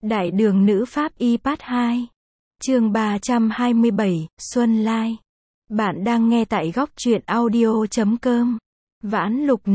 Đại đường nữ pháp y part 2. Chương 327, Xuân Lai. Bạn đang nghe tại góc truyện audio.com. Vãn Lục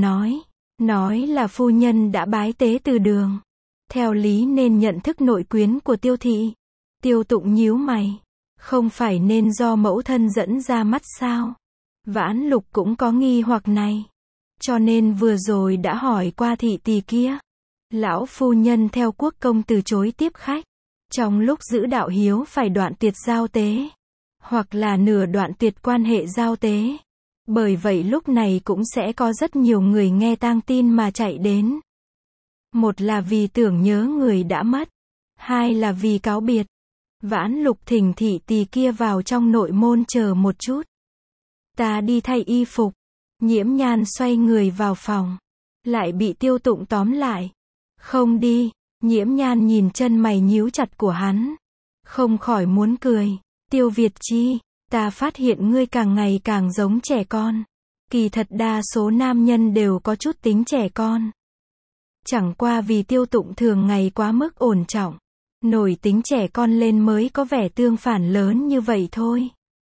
nói là phu nhân đã bái tế từ đường. Theo lý nên nhận thức nội quyến của Tiêu thị. Tiêu Tụng nhíu mày. Không phải nên do mẫu thân dẫn ra mắt sao? Vãn Lục cũng có nghi hoặc này. Cho nên vừa rồi đã hỏi qua thị tỳ kia. Lão phu nhân theo quốc công từ chối tiếp khách. Trong lúc giữ đạo hiếu phải đoạn tuyệt giao tế. Hoặc là nửa đoạn tuyệt quan hệ giao tế. Bởi vậy lúc này cũng sẽ có rất nhiều người nghe tang tin mà chạy đến. Một là vì tưởng nhớ người đã mất. Hai là vì cáo biệt. Vãn Lục thỉnh thị tỳ kia vào trong nội môn chờ một chút. Ta đi thay y phục. Nhiễm Nhan xoay người vào phòng. Lại bị Tiêu Tụng tóm lại. Không đi. Nhiễm Nhan nhìn chân mày nhíu chặt của hắn. Không khỏi muốn cười. Tiêu Việt Chi, ta phát hiện ngươi càng ngày càng giống trẻ con. Kỳ thật đa số nam nhân đều có chút tính trẻ con. Chẳng qua vì Tiêu Tụng thường ngày quá mức ổn trọng. Nổi tính trẻ con lên mới có vẻ tương phản lớn như vậy thôi.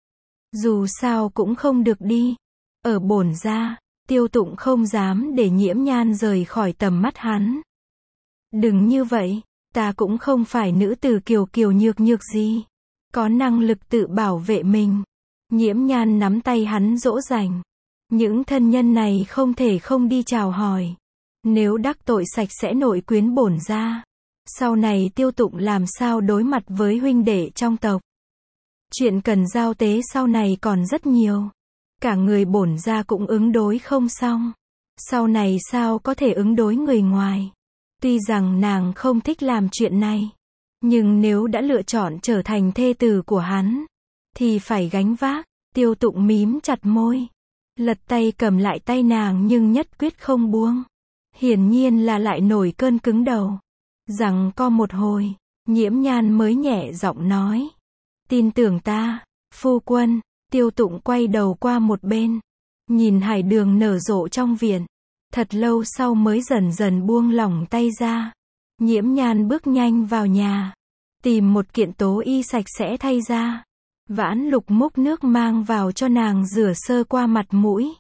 Dù sao cũng không được đi. Ở bổn gia, Tiêu Tụng không dám để Nhiễm Nhan rời khỏi tầm mắt hắn. Đừng như vậy, ta cũng không phải nữ tử kiều kiều nhược nhược gì. Có năng lực tự bảo vệ mình. Nhiễm Nhan nắm tay hắn dỗ dành. Những thân nhân này không thể không đi chào hỏi. Nếu đắc tội sạch sẽ nội quyến bổn gia. Sau này Tiêu Tụng làm sao đối mặt với huynh đệ trong tộc. Chuyện cần giao tế sau này còn rất nhiều. Cả người bổn gia cũng ứng đối không xong. Sau này sao có thể ứng đối người ngoài. Tuy rằng nàng không thích làm chuyện này. Nhưng nếu đã lựa chọn trở thành thê tử của hắn. Thì phải gánh vác. Tiêu Tụng mím chặt môi. Lật tay cầm lại tay nàng nhưng nhất quyết không buông. Hiển nhiên là lại nổi cơn cứng đầu. Rằng co một hồi. Nhiễm Nhan mới nhẹ giọng nói. Tin tưởng ta, phu quân. Tiêu Tụng quay đầu qua một bên. Nhìn hải đường nở rộ trong viện. Thật lâu sau mới dần dần buông lỏng tay ra. Nhiễm Nhan bước nhanh vào nhà. Tìm một kiện tố y sạch sẽ thay ra. Vãn Lục múc nước mang vào cho nàng rửa sơ qua mặt mũi.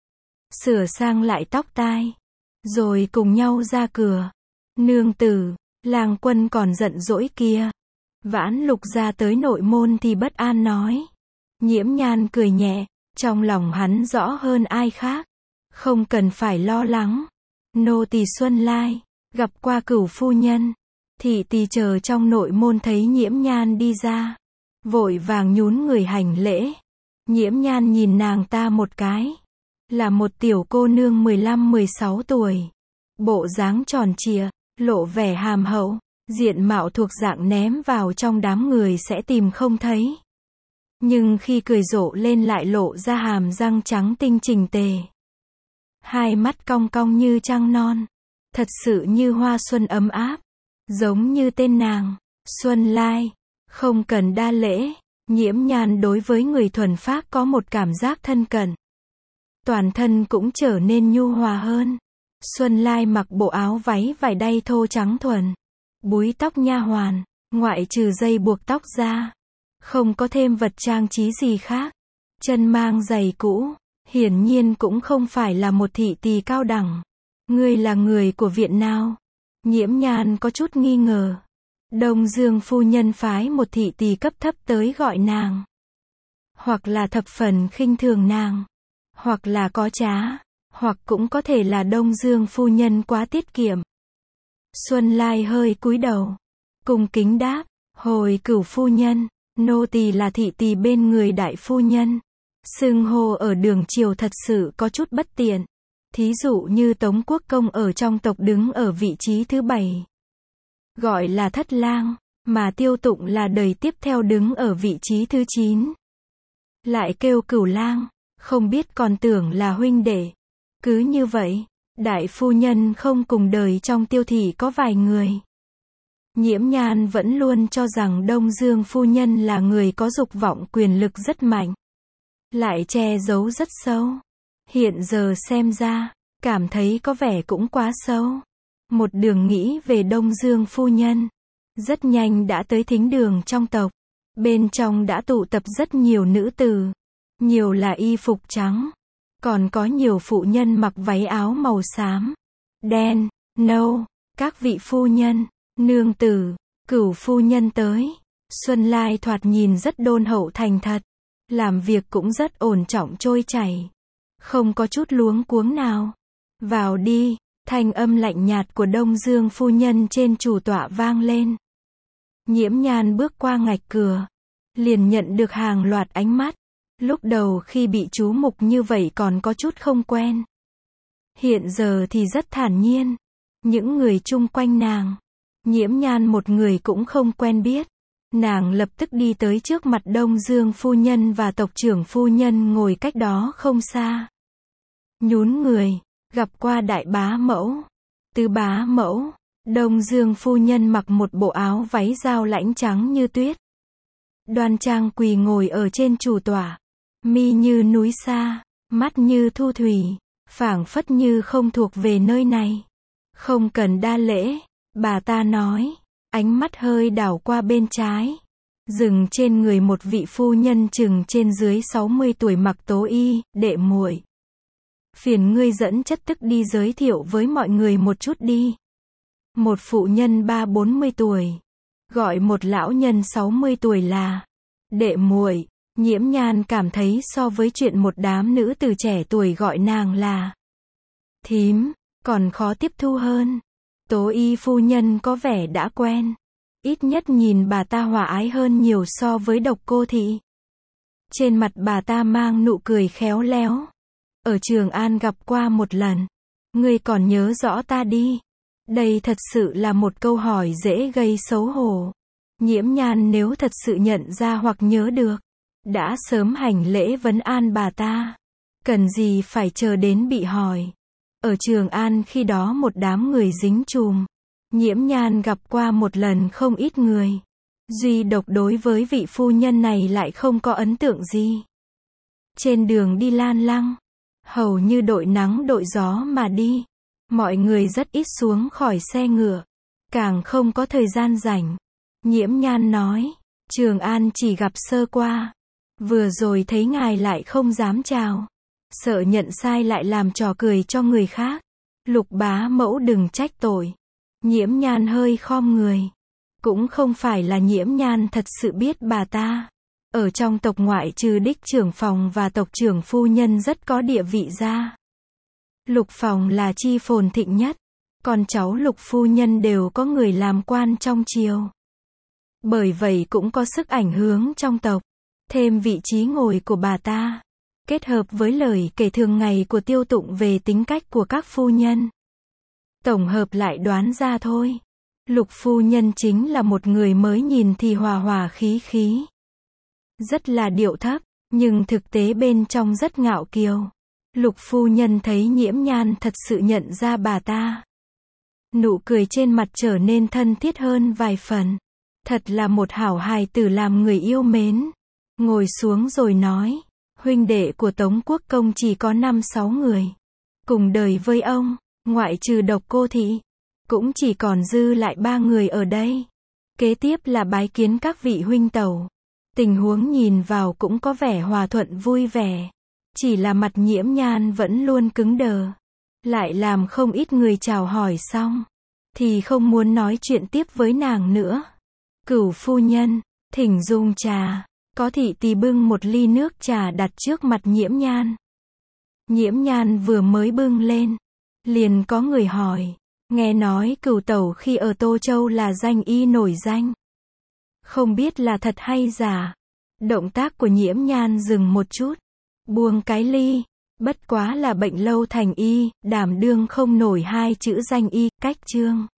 Sửa sang lại tóc tai. Rồi cùng nhau ra cửa. Nương tử, Lang Quân còn giận dỗi kia. Vãn Lục ra tới nội môn thì bất an nói. Nhiễm Nhan cười nhẹ. Trong lòng hắn rõ hơn ai khác. Không cần phải lo lắng. Nô tỳ Xuân Lai, gặp qua cửu phu nhân. Thị tỳ chờ trong nội môn thấy Nhiễm Nhan đi ra. Vội vàng nhún người hành lễ. Nhiễm Nhan nhìn nàng ta một cái. Là một tiểu cô nương 15-16 tuổi. Bộ dáng tròn trịa, lộ vẻ hàm hậu. Diện mạo thuộc dạng ném vào trong đám người sẽ tìm không thấy. Nhưng khi cười rộ lên lại lộ ra hàm răng trắng tinh chỉnh tề. Hai mắt cong cong như trăng non. Thật sự như hoa xuân ấm áp. Giống như tên nàng, Xuân Lai. Không cần đa lễ. Nhiễm Nhan đối với người thuần phác có một cảm giác thân cận. Toàn thân cũng trở nên nhu hòa hơn. Xuân Lai mặc bộ áo váy vải đay thô trắng thuần. Búi tóc nha hoàn, ngoại trừ dây buộc tóc ra. Không có thêm vật trang trí gì khác. Chân mang giày cũ. Hiển nhiên cũng không phải là một thị tỳ cao đẳng. Ngươi là người của viện nào? Nhiễm Nhan có chút nghi ngờ. Đông Dương phu nhân phái một thị tỳ cấp thấp tới gọi nàng. Hoặc là thập phần khinh thường nàng. Hoặc là có trá. Hoặc cũng có thể là Đông Dương phu nhân quá tiết kiệm. Xuân Lai hơi cúi đầu. Cung kính đáp. Hồi cửu phu nhân, nô tỳ là thị tỳ bên người đại phu nhân. Xưng hô ở đường triều thật sự có chút bất tiện. Thí dụ như Tống Quốc Công ở trong tộc đứng ở vị trí thứ 7. Gọi là thất lang, mà Tiêu Tụng là đời tiếp theo đứng ở vị trí thứ 9. Lại kêu cửu lang, không biết còn tưởng là huynh đệ. Cứ như vậy, đại phu nhân không cùng đời trong Tiêu thị có vài người. Nhiễm Nhan vẫn luôn cho rằng Đông Dương phu nhân là người có dục vọng quyền lực rất mạnh. Lại che giấu rất sâu. Hiện giờ xem ra, cảm thấy có vẻ cũng quá xấu. Một đường nghĩ về Đông Dương phu nhân. Rất nhanh đã tới thính đường trong tộc. Bên trong đã tụ tập rất nhiều nữ tử. Nhiều là y phục trắng. Còn có nhiều phụ nhân mặc váy áo màu xám, đen, nâu. Các vị phu nhân, nương tử, cửu phu nhân tới. Xuân Lai thoạt nhìn rất đôn hậu thành thật. Làm việc cũng rất ổn trọng trôi chảy. Không có chút luống cuống nào. Vào đi, thanh âm lạnh nhạt của Đông Dương phu nhân trên chủ tọa vang lên. Nhiễm Nhan bước qua ngạch cửa. Liền nhận được hàng loạt ánh mắt. Lúc đầu khi bị chú mục như vậy còn có chút không quen. Hiện giờ thì rất thản nhiên. Những người chung quanh nàng, Nhiễm Nhan một người cũng không quen biết. Nàng lập tức đi tới trước mặt Đông Dương phu nhân và tộc trưởng phu nhân ngồi cách đó không xa. Nhún người, gặp qua đại bá mẫu, tứ bá mẫu. Đông Dương phu nhân mặc một bộ áo váy dao lãnh trắng như tuyết. Đoan trang quỳ ngồi ở trên chủ tọa. Mi như núi xa, mắt như thu thủy, phảng phất như không thuộc về nơi này. Không cần đa lễ, bà ta nói, ánh mắt hơi đảo qua bên trái. Dừng trên người một vị phu nhân chừng trên dưới 60 tuổi mặc tố y, đệ muội. Phiền ngươi dẫn chất tức đi giới thiệu với mọi người một chút đi. Một phụ nhân 30-40 tuổi. Gọi một lão nhân 60 tuổi là đệ muội. Nhiễm Nhan cảm thấy so với chuyện một đám nữ từ trẻ tuổi gọi nàng là thím, còn khó tiếp thu hơn. Tố y phu nhân có vẻ đã quen. Ít nhất nhìn bà ta hòa ái hơn nhiều so với Độc Cô thị. Trên mặt bà ta mang nụ cười khéo léo. Ở Trường An gặp qua một lần. Ngươi còn nhớ rõ ta đi. Đây thật sự là một câu hỏi dễ gây xấu hổ. Nhiễm Nhan nếu thật sự nhận ra hoặc nhớ được, đã sớm hành lễ vấn an bà ta. Cần gì phải chờ đến bị hỏi. Ở Trường An khi đó một đám người dính chùm. Nhiễm Nhan gặp qua một lần không ít người. Duy độc đối với vị phu nhân này lại không có ấn tượng gì. Trên đường đi Lan Lăng, hầu như đội nắng đội gió mà đi. Mọi người rất ít xuống khỏi xe ngựa. Càng không có thời gian rảnh. Nhiễm Nhan nói, Trường An chỉ gặp sơ qua. Vừa rồi thấy ngài lại không dám chào. Sợ nhận sai lại làm trò cười cho người khác. Lục bá mẫu đừng trách tội. Nhiễm Nhan hơi khom người. Cũng không phải là Nhiễm Nhan thật sự biết bà ta. Ở trong tộc ngoại trừ đích trưởng phòng và tộc trưởng phu nhân rất có địa vị ra. Lục phòng là chi phồn thịnh nhất. Con cháu Lục phu nhân đều có người làm quan trong triều. Bởi vậy cũng có sức ảnh hưởng trong tộc. Thêm vị trí ngồi của bà ta. Kết hợp với lời kể thường ngày của Tiêu Tụng về tính cách của các phu nhân. Tổng hợp lại đoán ra thôi. Lục phu nhân chính là một người mới nhìn thì hòa hòa khí khí. Rất là điệu thấp, nhưng thực tế bên trong rất ngạo kiều. Lục phu nhân thấy Nhiễm Nhan thật sự nhận ra bà ta. Nụ cười trên mặt trở nên thân thiết hơn vài phần. Thật là một hảo hài tử làm người yêu mến. Ngồi xuống rồi nói, huynh đệ của Tống Quốc Công chỉ có 5-6 người. Cùng đời với ông, ngoại trừ Độc Cô thị, cũng chỉ còn dư lại 3 người ở đây. Kế tiếp là bái kiến các vị huynh tẩu. Tình huống nhìn vào cũng có vẻ hòa thuận vui vẻ. Chỉ là mặt Nhiễm Nhan vẫn luôn cứng đờ. Lại làm không ít người chào hỏi xong, thì không muốn nói chuyện tiếp với nàng nữa. Cửu phu nhân, thỉnh dùng trà. Có thị tỳ bưng một ly nước trà đặt trước mặt Nhiễm Nhan. Nhiễm Nhan vừa mới bưng lên, liền có người hỏi, nghe nói Cửu tẩu khi ở Tô Châu là danh y nổi danh. Không biết là thật hay giả. Động tác của Nhiễm Nhan dừng một chút, buông cái ly, bất quá là bệnh lâu thành y, đảm đương không nổi 2 chữ danh y, cách chương.